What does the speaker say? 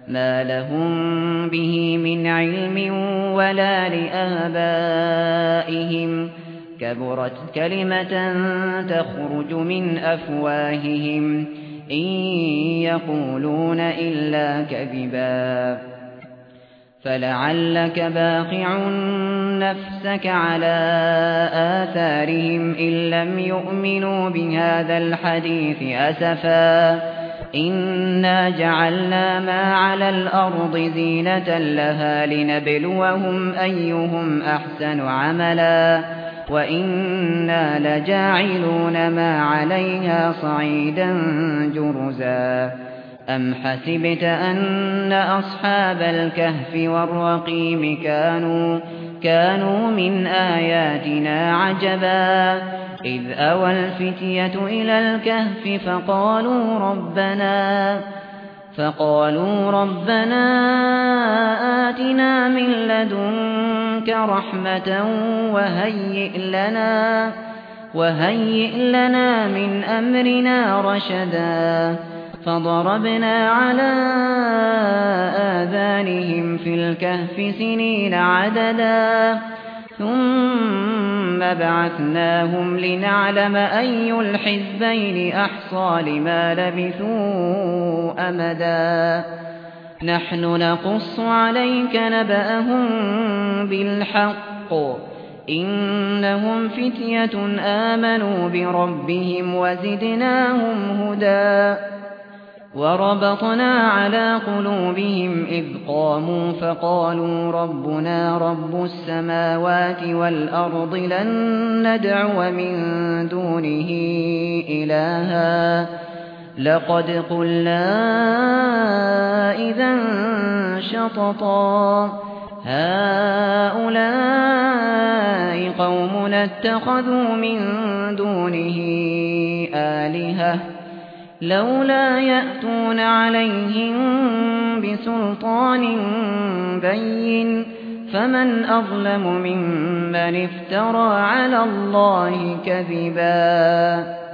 ما لهم به من علم ولا لآبائهم كبرت كلمة تخرج من أفواههم إن يقولون إلا كذبا فلعلك باخع نفسك على آثارهم إن لم يؤمنوا بهذا الحديث أسفا إنا جعلنا ما على الأرض زينة لها لنبلوهم أيهم أحسن عملا وإنا لجاعلون ما عليها صعيدا جرزا أم حسبت أن أصحاب الكهف والرقيم كانوا من آياتنا عجبا إذ أوى الفتية إلى الكهف فقالوا ربنا آتنا من لدنك رحمة وهيئ لنا من أمرنا رشدا فضربنا على آذانهم في الكهف سنين عددا ثم بعثناهم لنعلم أي الحزبين أحصى لما لبثوا أمدا نحن نقص عليك نبأهم بالحق إنهم فتية آمنوا بربهم وزدناهم هدى وربطنا على قلوبهم إذ قاموا فقالوا ربنا رب السماوات والأرض لن ندعو من دونه إلها لقد قلنا إذا شططا هؤلاء قومنا اتخذوا من دونه آلهة لولا يأتون عليهم بسلطان بين فمن أظلم ممن افترى على الله كذبا